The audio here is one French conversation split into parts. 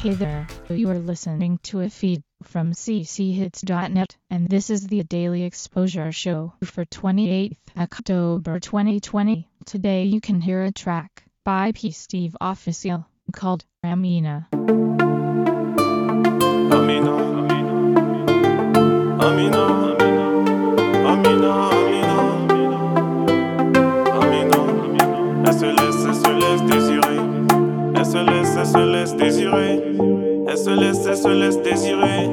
Hey there, you are listening to a feed from cchits.net, and this is the Daily Exposure Show for 28th October 2020. Today you can hear a track by P. Steve Official called Amina. Amina, Amina, Amina, Amina, elle se laisse désirer, elle se laisse désirer, elle se laisse désirer.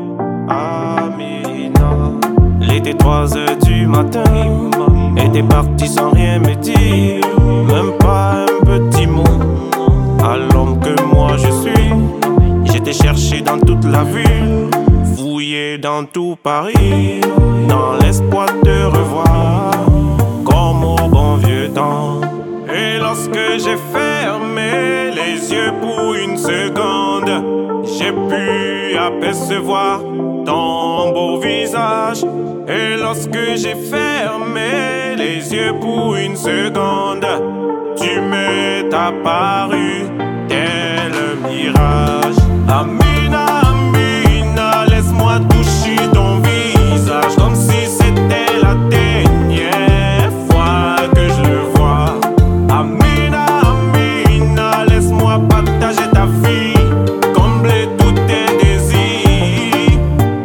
Amina, il était 3 heures du matin, elle était partie sans rien me dire, même pas un petit mot. À l'homme que moi je suis, j'étais cherché dans toute la ville, fouillé dans tout Paris, dans l'espoir de revoir, comme au bon vieux temps. Et lorsque j'ai fermé les yeux pour une seconde, j'ai pu apercevoir ton beau visage. Et lorsque j'ai fermé les yeux pour une seconde, tu m'es apparu tel un mirage. Amina, Amina, laisse-moi toucher ton visage comme si c'était la dernière fois que je le vois. Amina, Amina, laisse-moi partager ta vie, combler tous tes désirs.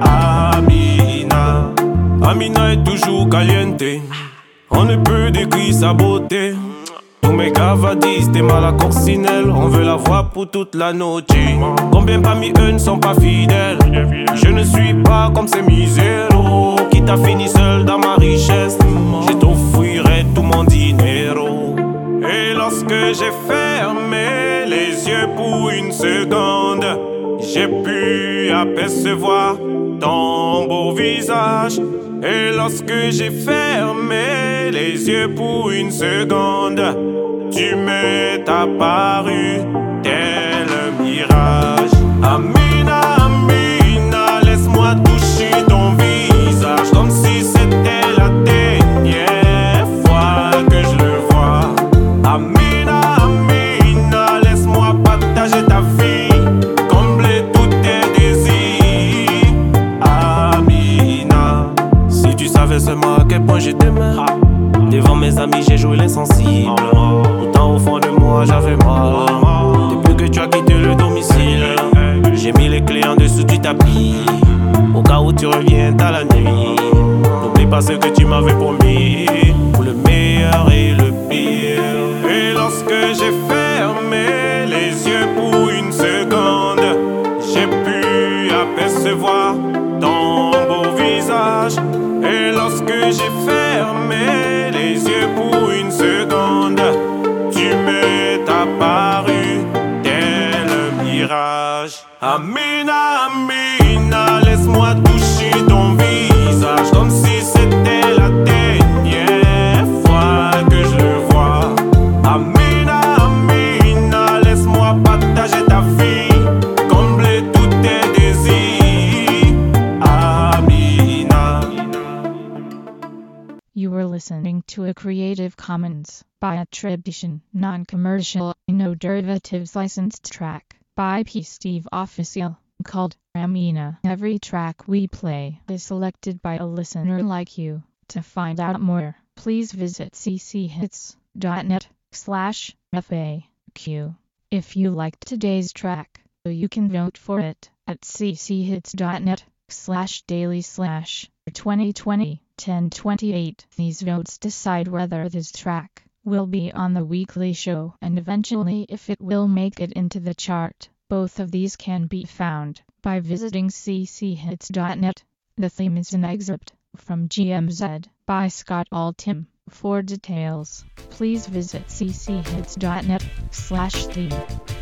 Amina, Amina est toujours caliente, on ne peut décrire sa beauté. Tous mes cavadis, t'es mal à coccinelle, on veut la voir pour toute la noche. Combien parmi eux ne sont pas fidèles? Je ne suis pas comme ces miséros qui t'a fini seul dans ma richesse. Je t'offrirai tout mon dinero. Et lorsque j'ai fermé les yeux pour une seconde, j'ai pu apercevoir ton beau visage. Et lorsque j'ai fermé les yeux pour une seconde, tu m'es apparu tel un mirage. Amina, Amina, laisse-moi toucher ton visage comme si c'était la dernière fois que je le vois. Amina, Amina, laisse-moi partager ta vie, combler tous tes désirs. Amina, si tu savais seulement à quel point je t'aimais. Devant mes amis j'ai joué l'insensible, pourtant au fond de moi j'avais mal. Depuis que tu as quitté le domicile, j'ai mis les clés en dessous du tapis, au cas où tu reviens à la nuit. N'oublie pas ce que tu m'avais promis, pour le meilleur et le pire. Et lorsque j'ai fermé les yeux pour une seconde, j'ai pu apercevoir ton beau visage. Et lorsque j'ai fermé les yeux pour une seconde, tu m'es apparu tel un mirage. Amina, Amina, laisse-moi toucher ton visage comme si c'était la dernière fois que je le vois. Amina, Amina, laisse-moi partager ta vie, combler tous tes désirs. Amina. You were listening to a Creative Commons by attribution, non-commercial, no derivatives licensed track by P. Steve Official called Amina. Every track we play is selected by a listener like you. To find out more, please visit cchits.net/FAQ. If you liked today's track, you can vote for it at cchits.net/daily/2020-1028. These votes decide whether this track will be on the weekly show and eventually if it will make it into the chart. Both of these can be found by visiting cchits.net. The theme is an excerpt from GMZ by Scott Altham. For details, please visit cchits.net/theme.